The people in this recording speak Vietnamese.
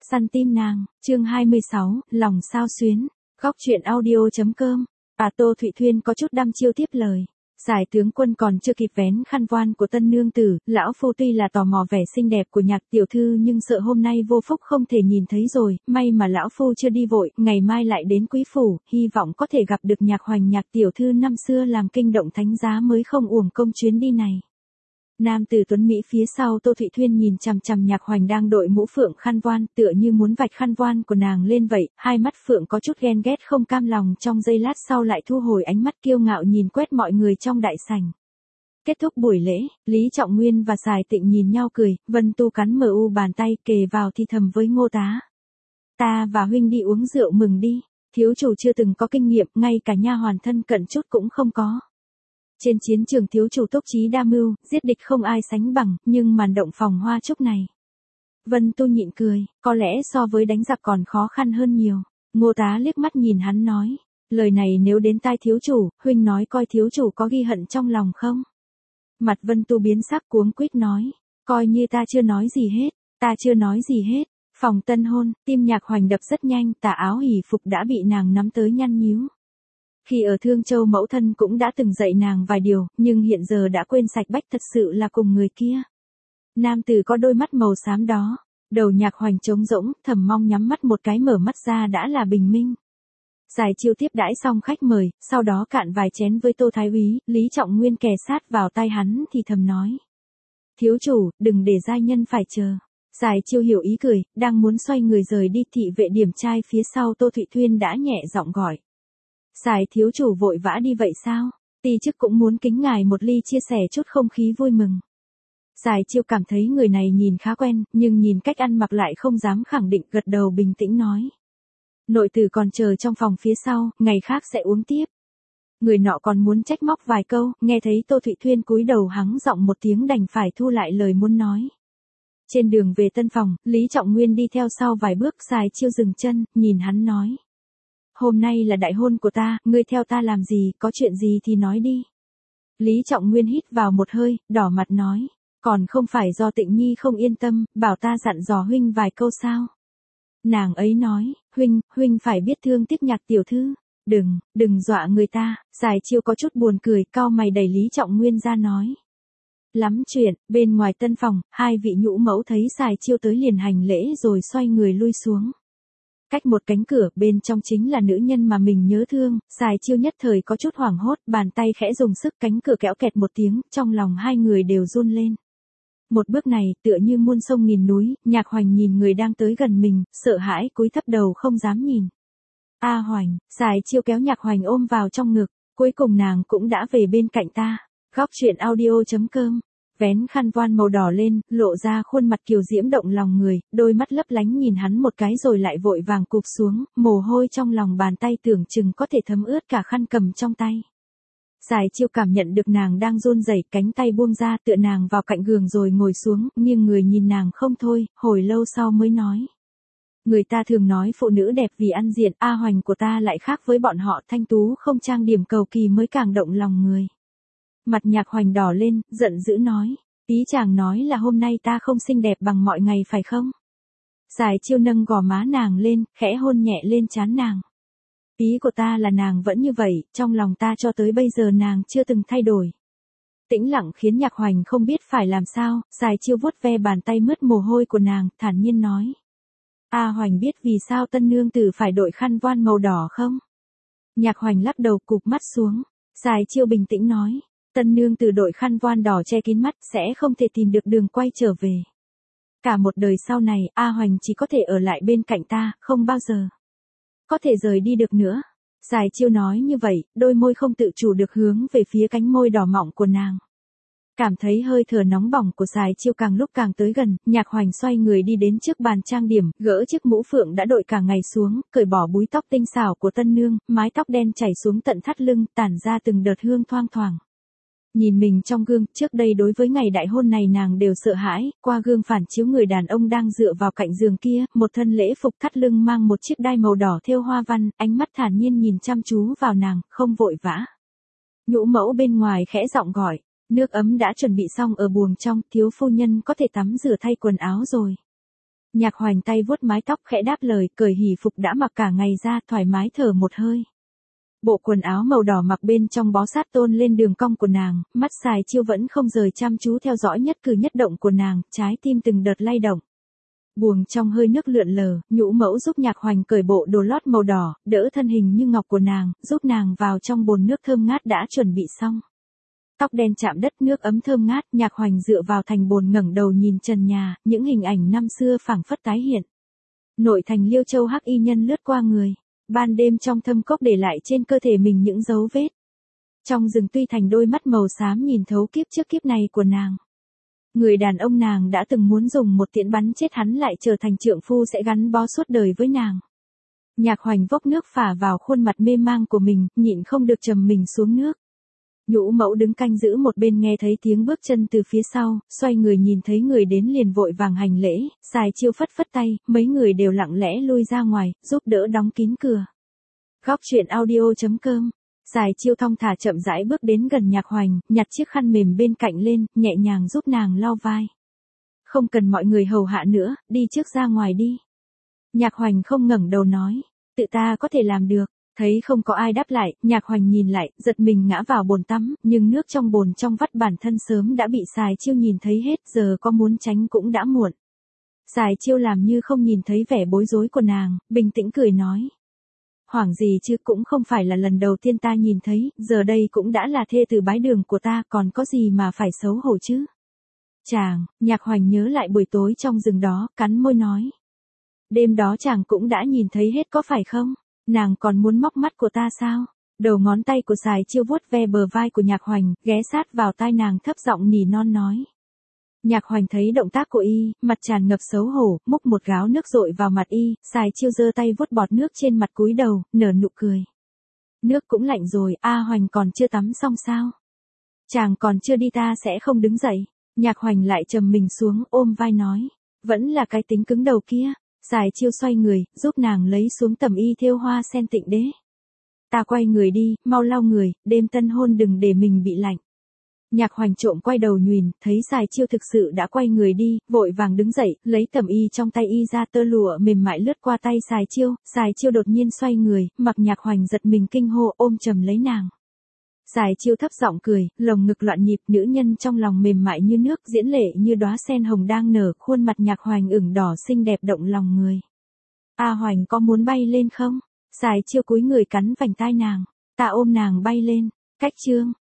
Săn tim nàng, chương 26, lòng sao xuyến, góc truyện audio.com. Tô Thụy Thuyên có chút đăm chiêu tiếp lời. Giải tướng quân còn chưa kịp vén khăn voan của tân nương tử, lão phu tuy là tò mò vẻ xinh đẹp của Nhạc tiểu thư nhưng sợ hôm nay vô phúc không thể nhìn thấy rồi, may mà lão phu chưa đi vội, ngày mai lại đến quý phủ, hy vọng có thể gặp được Nhạc Hoành Nhạc tiểu thư năm xưa làm kinh động thánh giá mới không uổng công chuyến đi này. Nam tử tuấn Mỹ phía sau Tô Thụy Thuyên nhìn chằm chằm Nhạc Hoành đang đội mũ phượng khăn voan, tựa như muốn vạch khăn voan của nàng lên vậy, hai mắt phượng có chút ghen ghét không cam lòng, trong giây lát sau lại thu hồi ánh mắt kiêu ngạo nhìn quét mọi người trong đại sảnh. Kết thúc buổi lễ, Lý Trọng Nguyên và Sài Tịnh nhìn nhau cười, Vân Tu cắn mu bàn tay kề vào thì thầm với Ngô Tá. Ta và huynh đi uống rượu mừng đi, thiếu chủ chưa từng có kinh nghiệm, ngay cả nha hoàn thân cận chút cũng không có. Trên chiến trường thiếu chủ tốc trí đa mưu, giết địch không ai sánh bằng, nhưng màn động phòng hoa trúc này. Vân Tu nhịn cười, có lẽ so với đánh giặc còn khó khăn hơn nhiều. Ngô Tá liếc mắt nhìn hắn nói, lời này nếu đến tai thiếu chủ, huynh nói coi thiếu chủ có ghi hận trong lòng không? Mặt Vân Tu biến sắc cuống quýt nói, coi như ta chưa nói gì hết, ta chưa nói gì hết. Phòng tân hôn, tim Nhạc Hoành đập rất nhanh, tà áo hỷ phục đã bị nàng nắm tới nhăn nhíu. Khi ở Thương Châu mẫu thân cũng đã từng dạy nàng vài điều, nhưng hiện giờ đã quên sạch bách, thật sự là cùng người kia. Nam tử có đôi mắt màu xám đó, đầu Nhạc Hoành trống rỗng, thầm mong nhắm mắt một cái mở mắt ra đã là bình minh. Giải chiêu tiếp đãi xong khách mời, sau đó cạn vài chén với Tô Thái úy, Lý Trọng Nguyên kề sát vào tai hắn thì thầm nói. Thiếu chủ, đừng để giai nhân phải chờ. Giải chiêu hiểu ý cười, đang muốn xoay người rời đi, thị vệ điểm trai phía sau Tô Thụy Thuyên đã nhẹ giọng gọi. Giải thiếu chủ vội vã đi vậy sao? Ti chức cũng muốn kính ngài một ly chia sẻ chút không khí vui mừng. Giải chiêu cảm thấy người này nhìn khá quen, nhưng nhìn cách ăn mặc lại không dám khẳng định, gật đầu bình tĩnh nói. Nội tử còn chờ trong phòng phía sau, ngày khác sẽ uống tiếp. Người nọ còn muốn trách móc vài câu, nghe thấy Tô Thụy Thuyên cúi đầu hắng giọng một tiếng đành phải thu lại lời muốn nói. Trên đường về tân phòng, Lý Trọng Nguyên đi theo sau vài bước, Giải chiêu dừng chân, nhìn hắn nói. Hôm nay là đại hôn của ta, ngươi theo ta làm gì, có chuyện gì thì nói đi. Lý Trọng Nguyên hít vào một hơi, đỏ mặt nói, còn không phải do Tịnh Nhi không yên tâm, bảo ta dặn dò huynh vài câu sao. Nàng ấy nói, huynh phải biết thương tiếc Nhạc tiểu thư, đừng dọa người ta. Giải chiêu có chút buồn cười, cau mày đẩy Lý Trọng Nguyên ra nói. Lắm chuyện, bên ngoài tân phòng, hai vị nhũ mẫu thấy Giải chiêu tới liền hành lễ rồi xoay người lui xuống. Cách một cánh cửa, bên trong chính là nữ nhân mà mình nhớ thương, Giải chiêu nhất thời có chút hoảng hốt, bàn tay khẽ dùng sức, cánh cửa kéo kẹt một tiếng, trong lòng hai người đều run lên. Một bước này, tựa như muôn sông nghìn núi, Nhạc Hoành nhìn người đang tới gần mình, sợ hãi cúi thấp đầu không dám nhìn. A Hoành, Giải chiêu kéo Nhạc Hoành ôm vào trong ngực, cuối cùng nàng cũng đã về bên cạnh ta. Góc truyện audio.com. Vén khăn voan màu đỏ lên, lộ ra khuôn mặt kiều diễm động lòng người, đôi mắt lấp lánh nhìn hắn một cái rồi lại vội vàng cụp xuống, mồ hôi trong lòng bàn tay tưởng chừng có thể thấm ướt cả khăn cầm trong tay. Giải chiêu cảm nhận được nàng đang run rẩy, cánh tay buông ra, tựa nàng vào cạnh giường rồi ngồi xuống, nhưng người nhìn nàng không thôi, hồi lâu sau mới nói. Người ta thường nói phụ nữ đẹp vì ăn diện, A Hoành của ta lại khác với bọn họ, thanh tú không trang điểm cầu kỳ mới càng động lòng người. Mặt Nhạc Hoành đỏ lên, giận dữ nói. Ý chàng nói là hôm nay ta không xinh đẹp bằng mọi ngày phải không? Giải chiêu nâng gò má nàng lên, khẽ hôn nhẹ lên trán nàng. Ý của ta là nàng vẫn như vậy, trong lòng ta cho tới bây giờ nàng chưa từng thay đổi. Tĩnh lặng khiến Nhạc Hoành không biết phải làm sao, Giải chiêu vuốt ve bàn tay mướt mồ hôi của nàng, thản nhiên nói. A Hoành biết vì sao tân nương tử phải đội khăn voan màu đỏ không? Nhạc Hoành lắc đầu cụp mắt xuống. Giải chiêu bình tĩnh nói. Tân nương tử đội khăn voan đỏ che kín mắt sẽ không thể tìm được đường quay trở về. Cả một đời sau này, A Hoành chỉ có thể ở lại bên cạnh ta, không bao giờ có thể rời đi được nữa. Giải chiêu nói như vậy, đôi môi không tự chủ được hướng về phía cánh môi đỏ mọng của nàng. Cảm thấy hơi thở nóng bỏng của Giải chiêu càng lúc càng tới gần, Nhạc Hoành xoay người đi đến trước bàn trang điểm, gỡ chiếc mũ phượng đã đội cả ngày xuống, cởi bỏ búi tóc tinh xảo của tân nương, mái tóc đen chảy xuống tận thắt lưng, tản ra từng đợt hương thoang thoảng. Nhìn mình trong gương, trước đây đối với ngày đại hôn này nàng đều sợ hãi, qua gương phản chiếu người đàn ông đang dựa vào cạnh giường kia, một thân lễ phục thắt lưng mang một chiếc đai màu đỏ thêu hoa văn, ánh mắt thản nhiên nhìn chăm chú vào nàng, không vội vã. Nhũ mẫu bên ngoài khẽ giọng gọi, nước ấm đã chuẩn bị xong ở buồng trong, thiếu phu nhân có thể tắm rửa thay quần áo rồi. Nhạc Hoành tay vuốt mái tóc khẽ đáp lời, cởi hỉ phục đã mặc cả ngày ra, thoải mái thở một hơi. Bộ quần áo màu đỏ mặc bên trong bó sát tôn lên đường cong của nàng, mắt Sài Chiêu vẫn không rời chăm chú theo dõi nhất cử nhất động của nàng, trái tim từng đợt lay động. Buồng trong hơi nước lượn lờ, Nhũ Mẫu giúp Nhạc Hoành cởi bộ đồ lót màu đỏ, đỡ thân hình như ngọc của nàng, giúp nàng vào trong bồn nước thơm ngát đã chuẩn bị xong. Tóc đen chạm đất, nước ấm thơm ngát, Nhạc Hoành dựa vào thành bồn ngẩng đầu nhìn trần nhà, những hình ảnh năm xưa phảng phất tái hiện. Nội thành Liêu Châu hắc y nhân lướt qua người, ban đêm trong thâm cốc để lại trên cơ thể mình những dấu vết. Trong rừng tuy thành đôi mắt màu xám nhìn thấu kiếp trước kiếp này của nàng. Người đàn ông nàng đã từng muốn dùng một tiễn bắn chết hắn lại trở thành trượng phu sẽ gắn bó suốt đời với nàng. Nhạc Hoành vốc nước phả vào khuôn mặt mê mang của mình, nhịn không được trầm mình xuống nước. Nhũ Mẫu đứng canh giữ một bên nghe thấy tiếng bước chân từ phía sau, xoay người nhìn thấy người đến liền vội vàng hành lễ, Sài Chiêu phất phất tay, mấy người đều lặng lẽ lui ra ngoài, giúp đỡ đóng kín cửa. Góc truyện audio.com. Sài Chiêu thong thả chậm rãi bước đến gần Nhạc Hoành, nhặt chiếc khăn mềm bên cạnh lên, nhẹ nhàng giúp nàng lau vai. Không cần mọi người hầu hạ nữa, đi trước ra ngoài đi. Nhạc Hoành không ngẩng đầu nói, tự ta có thể làm được. Thấy không có ai đáp lại, Nhạc Hoành nhìn lại, giật mình ngã vào bồn tắm, nhưng nước trong bồn trong vắt bản thân sớm đã bị Sài Chiêu nhìn thấy hết, giờ có muốn tránh cũng đã muộn. Sài Chiêu làm như không nhìn thấy vẻ bối rối của nàng, bình tĩnh cười nói. Hoảng gì chứ, cũng không phải là lần đầu tiên ta nhìn thấy, giờ đây cũng đã là thê tử bái đường của ta, còn có gì mà phải xấu hổ chứ. Chàng, Nhạc Hoành nhớ lại buổi tối trong rừng đó, cắn môi nói. Đêm đó chàng cũng đã nhìn thấy hết có phải không? Nàng còn muốn móc mắt của ta sao? Đầu ngón tay của Sài Chiêu vuốt ve bờ vai của Nhạc Hoành, ghé sát vào tai nàng thấp giọng nỉ non nói. Nhạc Hoành thấy động tác của y, mặt tràn ngập xấu hổ, múc một gáo nước dội vào mặt y, Sài Chiêu giơ tay vuốt bọt nước trên mặt cúi đầu, nở nụ cười. Nước cũng lạnh rồi, Hoành còn chưa tắm xong sao? Chàng còn chưa đi ta sẽ không đứng dậy. Nhạc Hoành lại trầm mình xuống, ôm vai nói. Vẫn là cái tính cứng đầu kia. Sài Chiêu xoay người, giúp nàng lấy xuống tầm y thêu hoa sen tịnh đế. Ta quay người đi, mau lau người, đêm tân hôn đừng để mình bị lạnh. Nhạc Hoành trộm quay đầu nhùn, thấy Sài Chiêu thực sự đã quay người đi, vội vàng đứng dậy, lấy tầm y trong tay y ra, tơ lụa mềm mại lướt qua tay Sài Chiêu đột nhiên xoay người, mặc Nhạc Hoành giật mình kinh hô, ôm chầm lấy nàng. Sài Chiêu thấp giọng cười, lồng ngực loạn nhịp, nữ nhân trong lòng mềm mại như nước, diễm lệ như đóa sen hồng đang nở, khuôn mặt Nhạc Hoành ửng đỏ xinh đẹp động lòng người. Hoành có muốn bay lên không? Sài Chiêu cúi người cắn vành tai nàng, ta ôm nàng bay lên. Cách chương